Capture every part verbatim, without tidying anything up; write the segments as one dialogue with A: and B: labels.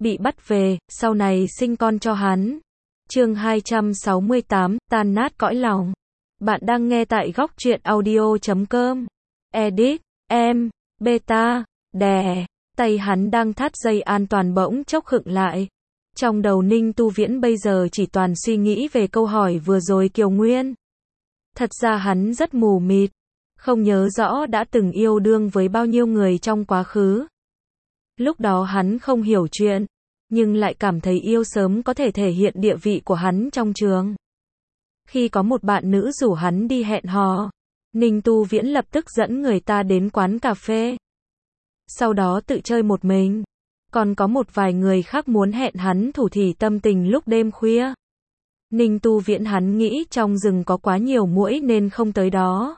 A: bị bắt về, sau này sinh con cho hắn. Chương hai trăm sáu mươi tám, tan nát cõi lòng. Bạn đang nghe tại góc truyện audio chấm com. Edit, em, beta, đè. Tay hắn đang thắt dây an toàn bỗng chốc khựng lại. Trong đầu Ninh Tu Viễn bây giờ chỉ toàn suy nghĩ về câu hỏi vừa rồi Kiều Nguyên. Thật ra hắn rất mù mịt, không nhớ rõ đã từng yêu đương với bao nhiêu người trong quá khứ. Lúc đó hắn không hiểu chuyện, nhưng lại cảm thấy yêu sớm có thể thể hiện địa vị của hắn trong trường. Khi có một bạn nữ rủ hắn đi hẹn hò, Ninh Tu Viễn lập tức dẫn người ta đến quán cà phê. Sau đó tự chơi một mình. Còn có một vài người khác muốn hẹn hắn thủ thỉ tâm tình lúc đêm khuya. Ninh Tu Viễn hắn nghĩ trong rừng có quá nhiều muỗi nên không tới đó.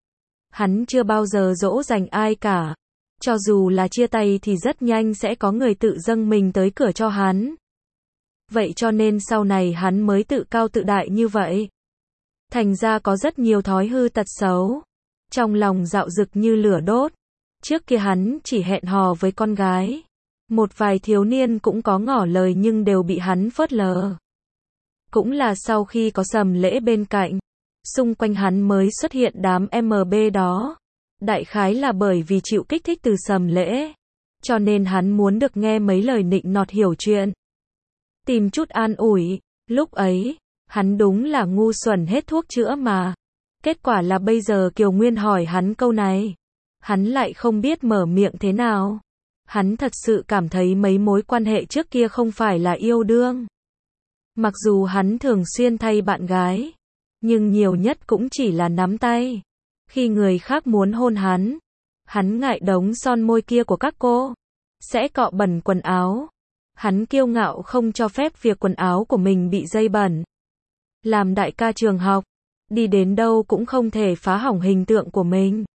A: Hắn chưa bao giờ dỗ dành ai cả. Cho dù là chia tay thì rất nhanh sẽ có người tự dâng mình tới cửa cho hắn. Vậy cho nên sau này hắn mới tự cao tự đại như vậy. Thành ra có rất nhiều thói hư tật xấu. Trong lòng dạo dực như lửa đốt. Trước kia hắn chỉ hẹn hò với con gái. Một vài thiếu niên cũng có ngỏ lời nhưng đều bị hắn phớt lờ. Cũng là sau khi có Sầm Lễ bên cạnh, xung quanh hắn mới xuất hiện đám em bê đó. Đại khái là bởi vì chịu kích thích từ Sầm Lễ, cho nên hắn muốn được nghe mấy lời nịnh nọt hiểu chuyện. Tìm chút an ủi, lúc ấy, hắn đúng là ngu xuẩn hết thuốc chữa mà. Kết quả là bây giờ Kiều Nguyên hỏi hắn câu này, hắn lại không biết mở miệng thế nào. Hắn thật sự cảm thấy mấy mối quan hệ trước kia không phải là yêu đương. Mặc dù hắn thường xuyên thay bạn gái, nhưng nhiều nhất cũng chỉ là nắm tay. Khi người khác muốn hôn hắn, hắn ngại đống son môi kia của các cô, sẽ cọ bẩn quần áo. Hắn kiêu ngạo không cho phép việc quần áo của mình bị dây bẩn. Làm đại ca trường học, đi đến đâu cũng không thể phá hỏng hình tượng của mình.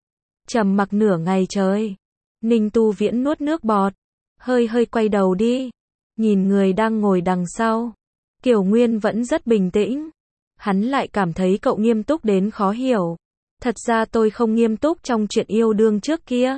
A: Trầm mặc nửa ngày trời, Ninh Tu Viễn nuốt nước bọt, hơi hơi quay đầu đi, nhìn người đang ngồi đằng sau. Kiều Nguyên vẫn rất bình tĩnh. Hắn lại cảm thấy cậu nghiêm túc đến khó hiểu. Thật ra tôi không nghiêm túc trong chuyện yêu đương trước kia.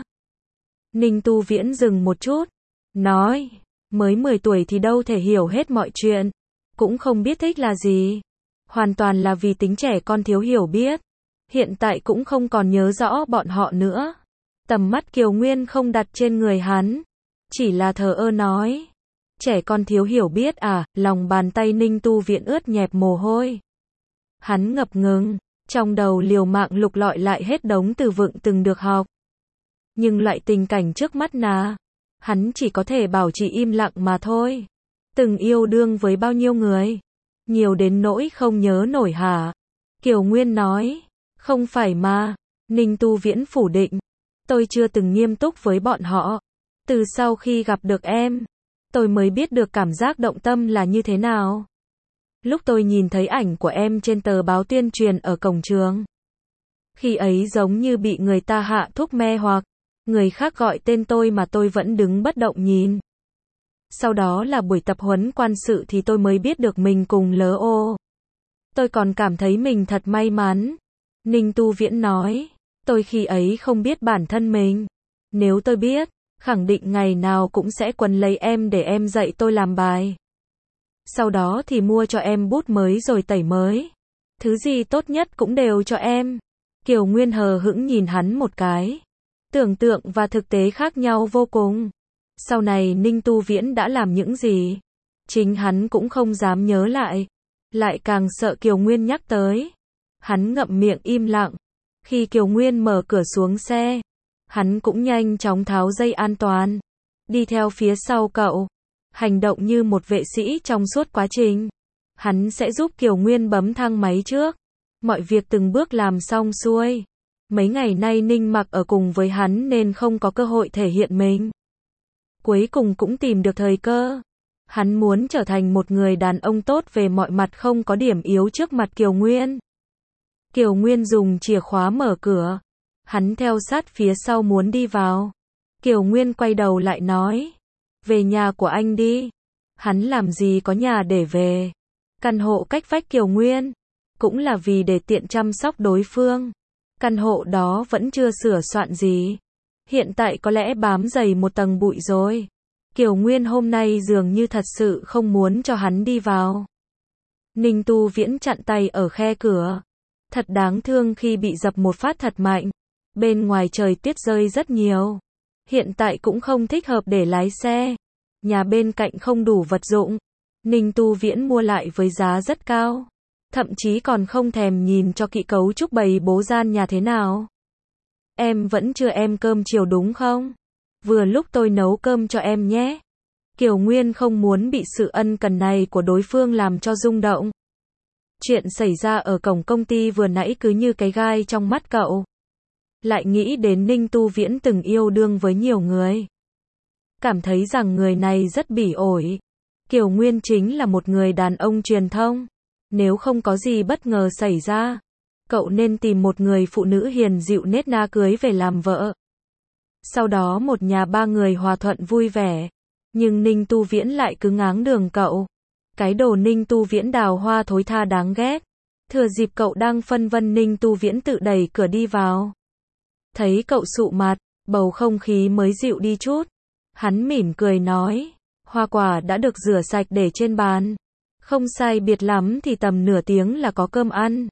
A: Ninh Tu Viễn dừng một chút, nói, mới mười tuổi thì đâu thể hiểu hết mọi chuyện, cũng không biết thích là gì. Hoàn toàn là vì tính trẻ con thiếu hiểu biết. Hiện tại cũng không còn nhớ rõ bọn họ nữa. Tầm mắt Kiều Nguyên không đặt trên người hắn, chỉ là thờ ơ nói, trẻ con thiếu hiểu biết à. Lòng bàn tay Ninh Tu Viễn ướt nhẹp mồ hôi. Hắn ngập ngừng, trong đầu liều mạng lục lọi lại hết đống từ vựng từng được học. Nhưng loại tình cảnh trước mắt nà, hắn chỉ có thể bảo trì im lặng mà thôi. Từng yêu đương với bao nhiêu người, nhiều đến nỗi không nhớ nổi hả? Kiều Nguyên nói, không phải mà. Ninh Tu Viễn phủ định, tôi chưa từng nghiêm túc với bọn họ. Từ sau khi gặp được em, tôi mới biết được cảm giác động tâm là như thế nào. Lúc tôi nhìn thấy ảnh của em trên tờ báo tuyên truyền ở cổng trường, khi ấy giống như bị người ta hạ thuốc mê hoặc, người khác gọi tên tôi mà tôi vẫn đứng bất động nhìn. Sau đó là buổi tập huấn quan sự thì tôi mới biết được mình cùng lớ ô. Tôi còn cảm thấy mình thật may mắn. Ninh Tu Viễn nói, tôi khi ấy không biết bản thân mình. Nếu tôi biết, khẳng định ngày nào cũng sẽ quấn lấy em để em dạy tôi làm bài. Sau đó thì mua cho em bút mới rồi tẩy mới. Thứ gì tốt nhất cũng đều cho em. Kiều Nguyên hờ hững nhìn hắn một cái. Tưởng tượng và thực tế khác nhau vô cùng. Sau này Ninh Tu Viễn đã làm những gì, chính hắn cũng không dám nhớ lại. Lại càng sợ Kiều Nguyên nhắc tới. Hắn ngậm miệng im lặng. Khi Kiều Nguyên mở cửa xuống xe, hắn cũng nhanh chóng tháo dây an toàn, đi theo phía sau cậu. Hành động như một vệ sĩ trong suốt quá trình. Hắn sẽ giúp Kiều Nguyên bấm thang máy trước. Mọi việc từng bước làm xong xuôi. Mấy ngày nay Ninh Mặc ở cùng với hắn nên không có cơ hội thể hiện mình. Cuối cùng cũng tìm được thời cơ. Hắn muốn trở thành một người đàn ông tốt về mọi mặt, không có điểm yếu trước mặt Kiều Nguyên. Kiều Nguyên dùng chìa khóa mở cửa. Hắn theo sát phía sau muốn đi vào. Kiều Nguyên quay đầu lại nói, về nhà của anh đi. Hắn làm gì có nhà để về. Căn hộ cách vách Kiều Nguyên, cũng là vì để tiện chăm sóc đối phương. Căn hộ đó vẫn chưa sửa soạn gì. Hiện tại có lẽ bám dày một tầng bụi rồi. Kiều Nguyên hôm nay dường như thật sự không muốn cho hắn đi vào. Ninh Tu Viễn chặn tay ở khe cửa. Thật đáng thương khi bị dập một phát thật mạnh. Bên ngoài trời tuyết rơi rất nhiều. Hiện tại cũng không thích hợp để lái xe. Nhà bên cạnh không đủ vật dụng. Ninh Tu Viễn mua lại với giá rất cao. Thậm chí còn không thèm nhìn cho kỹ cấu trúc bày bố gian nhà thế nào. Em vẫn chưa em cơm chiều đúng không? Vừa lúc tôi nấu cơm cho em nhé. Kiều Nguyên không muốn bị sự ân cần này của đối phương làm cho rung động. Chuyện xảy ra ở cổng công ty vừa nãy cứ như cái gai trong mắt cậu. Lại nghĩ đến Ninh Tu Viễn từng yêu đương với nhiều người. Cảm thấy rằng người này rất bỉ ổi. Kiều Nguyên chính là một người đàn ông truyền thông. Nếu không có gì bất ngờ xảy ra, cậu nên tìm một người phụ nữ hiền dịu nết na cưới về làm vợ. Sau đó một nhà ba người hòa thuận vui vẻ. Nhưng Ninh Tu Viễn lại cứ ngáng đường cậu. Cái đồ Ninh Tu Viễn đào hoa thối tha đáng ghét. Thừa dịp cậu đang phân vân, Ninh Tu Viễn tự đẩy cửa đi vào. Thấy cậu sụ mặt, bầu không khí mới dịu đi chút. Hắn mỉm cười nói, hoa quả đã được rửa sạch để trên bàn. Không sai biệt lắm thì tầm nửa tiếng là có cơm ăn.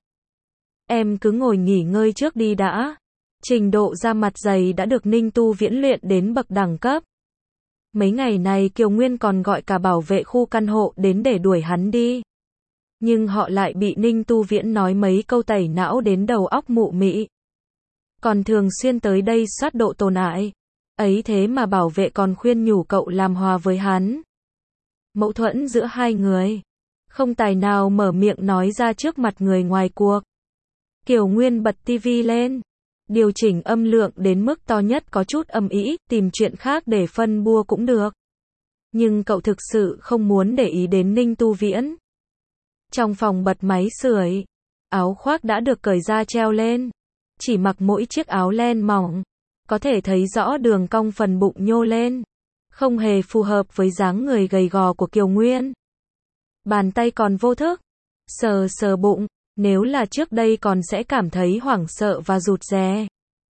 A: Em cứ ngồi nghỉ ngơi trước đi đã. Trình độ da mặt dày đã được Ninh Tu Viễn luyện đến bậc đẳng cấp. Mấy ngày này Kiều Nguyên còn gọi cả bảo vệ khu căn hộ đến để đuổi hắn đi. Nhưng họ lại bị Ninh Tu Viễn nói mấy câu tẩy não đến đầu óc mụ mị. Còn thường xuyên tới đây soát độ tồn tại. Ấy thế mà bảo vệ còn khuyên nhủ cậu làm hòa với hắn. Mâu thuẫn giữa hai người. Không tài nào mở miệng nói ra trước mặt người ngoài cuộc. Kiều Nguyên bật tivi lên. Điều chỉnh âm lượng đến mức to nhất có chút âm ĩ, tìm chuyện khác để phân bua cũng được. Nhưng cậu thực sự không muốn để ý đến Ninh Tu Viễn. Trong phòng bật máy sưởi. Áo khoác đã được cởi ra treo lên. Chỉ mặc mỗi chiếc áo len mỏng. Có thể thấy rõ đường cong phần bụng nhô lên. Không hề phù hợp với dáng người gầy gò của Kiều Nguyên. Bàn tay còn vô thức. Sờ sờ bụng. Nếu là trước đây còn sẽ cảm thấy hoảng sợ và rụt rè.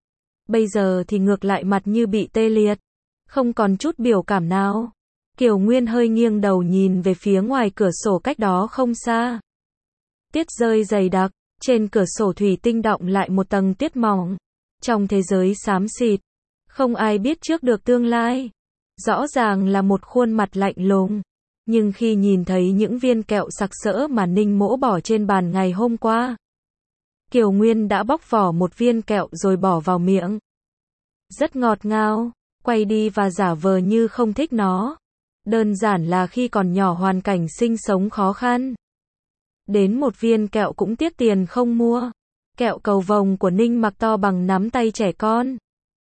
A: Bây giờ thì ngược lại mặt như bị tê liệt. Không còn chút biểu cảm nào. Kiều Nguyên hơi nghiêng đầu nhìn về phía ngoài cửa sổ cách đó không xa. Tuyết rơi dày đặc. Trên cửa sổ thủy tinh đọng lại một tầng tuyết mỏng. Trong thế giới xám xịt. Không ai biết trước được tương lai. Rõ ràng là một khuôn mặt lạnh lùng. Nhưng khi nhìn thấy những viên kẹo sặc sỡ mà Ninh Mỗ bỏ trên bàn ngày hôm qua, Kiều Nguyên đã bóc vỏ một viên kẹo rồi bỏ vào miệng. Rất ngọt ngào, quay đi và giả vờ như không thích nó. Đơn giản là khi còn nhỏ hoàn cảnh sinh sống khó khăn. Đến một viên kẹo cũng tiếc tiền không mua. Kẹo cầu vồng của Ninh Mặc to bằng nắm tay trẻ con.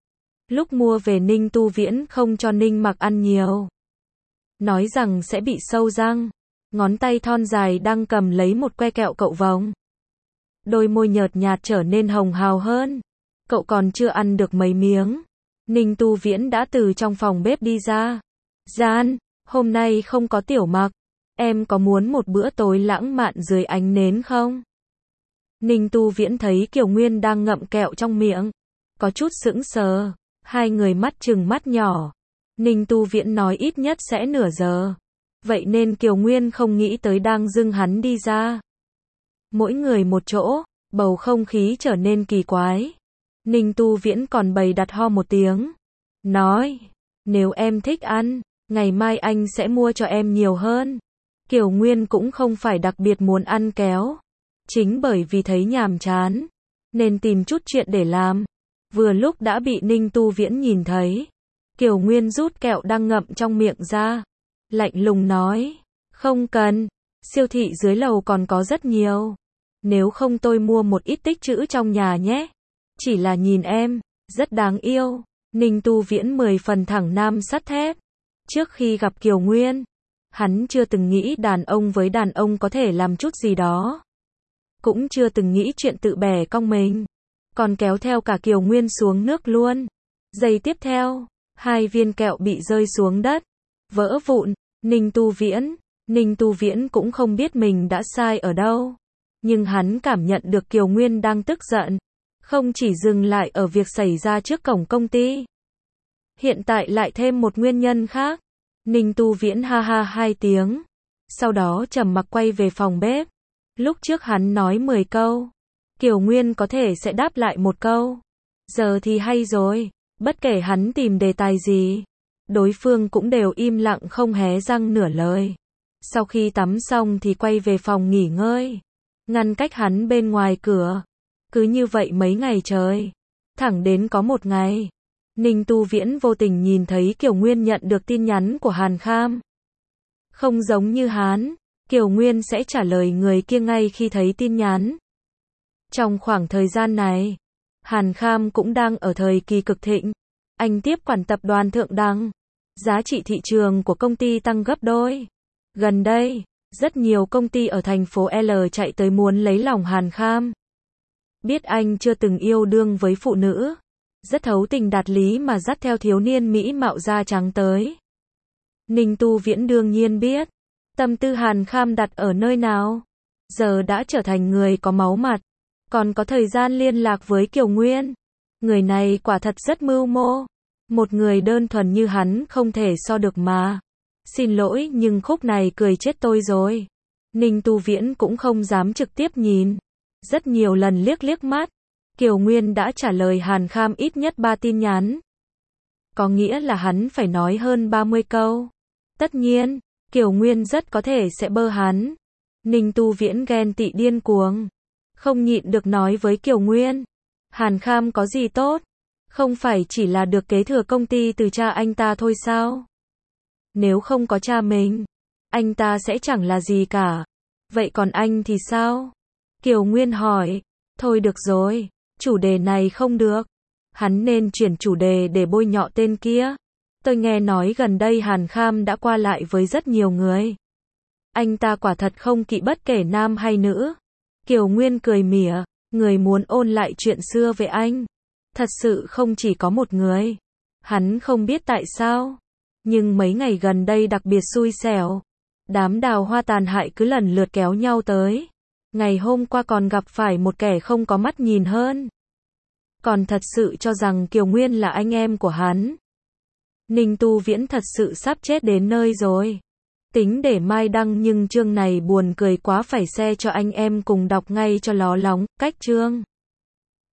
A: Lúc mua về Ninh Tu Viễn không cho Ninh Mặc ăn nhiều. Nói rằng sẽ bị sâu răng. Ngón tay thon dài đang cầm lấy một que kẹo cậu vồng. Đôi môi nhợt nhạt trở nên hồng hào hơn. Cậu còn chưa ăn được mấy miếng. Ninh Tu Viễn đã từ trong phòng bếp đi ra. Gian, hôm nay không có Tiểu Mặc. Em có muốn một bữa tối lãng mạn dưới ánh nến không? Ninh Tu Viễn thấy Kiều Nguyên đang ngậm kẹo trong miệng. Có chút sững sờ. Hai người mắt trừng mắt nhỏ. Ninh Tu Viễn nói ít nhất sẽ nửa giờ. Vậy nên Kiều Nguyên không nghĩ tới đang dưng hắn đi ra. Mỗi người một chỗ, bầu không khí trở nên kỳ quái. Ninh Tu Viễn còn bày đặt ho một tiếng. Nói, nếu em thích ăn, ngày mai anh sẽ mua cho em nhiều hơn. Kiều Nguyên cũng không phải đặc biệt muốn ăn kéo. Chính bởi vì thấy nhàm chán, nên tìm chút chuyện để làm. Vừa lúc đã bị Ninh Tu Viễn nhìn thấy. Kiều Nguyên rút kẹo đang ngậm trong miệng ra. Lạnh lùng nói, không cần, siêu thị dưới lầu còn có rất nhiều. Nếu không tôi mua một ít tích trữ trong nhà nhé. Chỉ là nhìn em, rất đáng yêu. Ninh Tu Viễn mười phần thẳng nam sắt thép. Trước khi gặp Kiều Nguyên, hắn chưa từng nghĩ đàn ông với đàn ông có thể làm chút gì đó. Cũng chưa từng nghĩ chuyện tự bẻ cong mình. Còn kéo theo cả Kiều Nguyên xuống nước luôn. Giây tiếp theo, hai viên kẹo bị rơi xuống đất. Vỡ vụn. Ninh Tu Viễn. Ninh Tu Viễn cũng không biết mình đã sai ở đâu. Nhưng hắn cảm nhận được Kiều Nguyên đang tức giận. Không chỉ dừng lại ở việc xảy ra trước cổng công ty. Hiện tại lại thêm một nguyên nhân khác. Ninh Tu Viễn ha ha hai tiếng. Sau đó trầm mặc quay về phòng bếp. Lúc trước hắn nói mười câu. Kiều Nguyên có thể sẽ đáp lại một câu. Giờ thì hay rồi. Bất kể hắn tìm đề tài gì. Đối phương cũng đều im lặng không hé răng nửa lời. Sau khi tắm xong thì quay về phòng nghỉ ngơi. Ngăn cách hắn bên ngoài cửa. Cứ như vậy mấy ngày trời. Thẳng đến có một ngày. Ninh Tu Viễn vô tình nhìn thấy Kiều Nguyên nhận được tin nhắn của Hàn Kham. Không giống như hắn, Kiều Nguyên sẽ trả lời người kia ngay khi thấy tin nhắn. Trong khoảng thời gian này, Hàn Kham cũng đang ở thời kỳ cực thịnh. Anh tiếp quản tập đoàn Thượng Đẳng. Giá trị thị trường của công ty tăng gấp đôi. Gần đây, rất nhiều công ty ở thành phố L chạy tới muốn lấy lòng Hàn Kham. Biết anh chưa từng yêu đương với phụ nữ. Rất thấu tình đạt lý mà dắt theo thiếu niên Mỹ mạo da trắng tới. Ninh Tu Viễn đương nhiên biết. Tâm tư Hàn Kham đặt ở nơi nào. Giờ đã trở thành người có máu mặt. Còn có thời gian liên lạc với Kiều Nguyên. Người này quả thật rất mưu mô. Một người đơn thuần như hắn không thể so được mà. Xin lỗi nhưng khúc này cười chết tôi rồi. Ninh Tu Viễn cũng không dám trực tiếp nhìn. Rất nhiều lần liếc liếc mắt. Kiều Nguyên đã trả lời Hàn Kham ít nhất ba tin nhắn. Có nghĩa là hắn phải nói hơn ba mươi câu. Tất nhiên, Kiều Nguyên rất có thể sẽ bơ hắn. Ninh Tu Viễn ghen tị điên cuồng. Không nhịn được nói với Kiều Nguyên. Hàn Kham có gì tốt? Không phải chỉ là được kế thừa công ty từ cha anh ta thôi sao? Nếu không có cha mình, anh ta sẽ chẳng là gì cả. Vậy còn anh thì sao? Kiều Nguyên hỏi. Thôi được rồi, chủ đề này không được. Hắn nên chuyển chủ đề để bôi nhọ tên kia. Tôi nghe nói gần đây Hàn Kham đã qua lại với rất nhiều người. Anh ta quả thật không kỵ bất kể nam hay nữ. Kiều Nguyên cười mỉa, người muốn ôn lại chuyện xưa về anh. Thật sự không chỉ có một người. Hắn không biết tại sao. Nhưng mấy ngày gần đây đặc biệt xui xẻo. Đám đào hoa tàn hại cứ lần lượt kéo nhau tới. Ngày hôm qua còn gặp phải một kẻ không có mắt nhìn hơn. Còn thật sự cho rằng Kiều Nguyên là anh em của hắn. Ninh Tu Viễn thật sự sắp chết đến nơi rồi. Tính để mai đăng nhưng chương này buồn cười quá phải share cho anh em cùng đọc ngay cho ló lóng. Cách chương